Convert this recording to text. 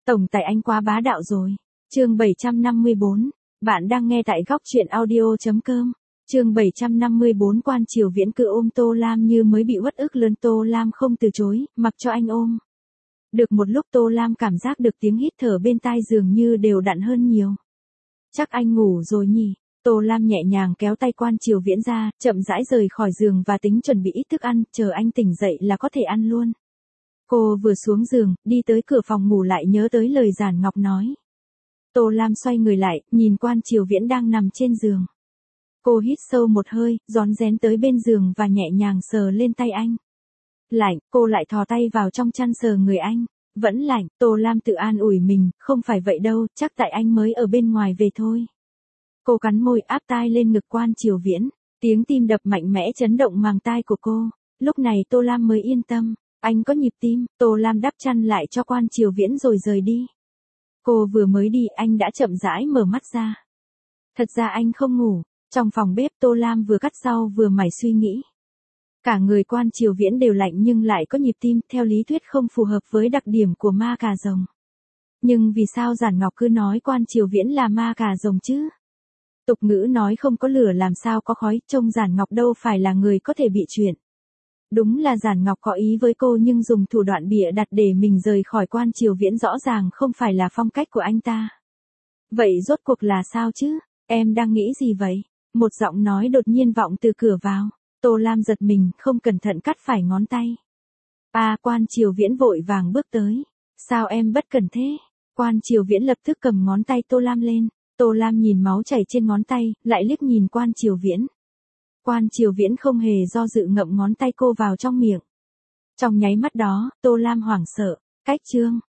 Tổng tài anh quá bá đạo rồi. Chương 754. Bạn đang nghe tại góc truyện audio.com. Chương 754. Quan Triều Viễn cứ ôm Tô Lam như mới bị uất ức lớn. Tô Lam không từ chối, mặc cho anh ôm. Được một lúc Tô Lam cảm giác được tiếng hít thở bên tai dường như đều đặn hơn nhiều. Chắc anh ngủ rồi nhỉ? Tô Lam nhẹ nhàng kéo tay Quan Triều Viễn ra, chậm rãi rời khỏi giường và tính chuẩn bị ít thức ăn, chờ anh tỉnh dậy là có thể ăn luôn. Cô vừa xuống giường, đi tới cửa phòng ngủ lại nhớ tới lời Giản Ngọc nói. Tô Lam xoay người lại, nhìn Quan Triều Viễn đang nằm trên giường. Cô hít sâu một hơi, rón rén tới bên giường và nhẹ nhàng sờ lên tay anh. Lạnh, cô lại thò tay vào trong chăn sờ người anh. Vẫn lạnh, Tô Lam tự an ủi mình, không phải vậy đâu, chắc tại anh mới ở bên ngoài về thôi. Cô cắn môi áp tai lên ngực Quan Triều Viễn, tiếng tim đập mạnh mẽ chấn động màng tai của cô. Lúc này Tô Lam mới yên tâm, anh có nhịp tim. Tô Lam đắp chăn lại cho Quan Triều Viễn rồi rời đi. Cô vừa mới đi anh đã chậm rãi mở mắt ra. Thật ra anh không ngủ. Trong phòng bếp Tô Lam vừa cắt rau vừa mải suy nghĩ. Cả người Quan Triều Viễn đều lạnh nhưng lại có nhịp tim, theo lý thuyết không phù hợp với đặc điểm của ma cà rồng. Nhưng vì sao Giản Ngọc cứ nói Quan Triều Viễn là ma cà rồng chứ? Tục ngữ nói không có lửa làm sao có khói, trông Giản Ngọc đâu phải là người có thể bị chuyện. Đúng là Giản Ngọc có ý với cô nhưng dùng thủ đoạn bịa đặt để mình rời khỏi Quan Triều Viễn rõ ràng không phải là phong cách của anh ta. Vậy rốt cuộc là sao chứ? Em đang nghĩ gì vậy? Một giọng nói đột nhiên vọng từ cửa vào. Tô Lam giật mình, không cẩn thận cắt phải ngón tay. Quan Triều Viễn vội vàng bước tới. Sao em bất cẩn thế? Quan Triều Viễn lập tức cầm ngón tay Tô Lam lên. Tô Lam nhìn máu chảy trên ngón tay, lại liếc nhìn Quan Triều Viễn. Quan Triều Viễn không hề do dự ngậm ngón tay cô vào trong miệng. Trong nháy mắt đó, Tô Lam hoảng sợ. Cách chương.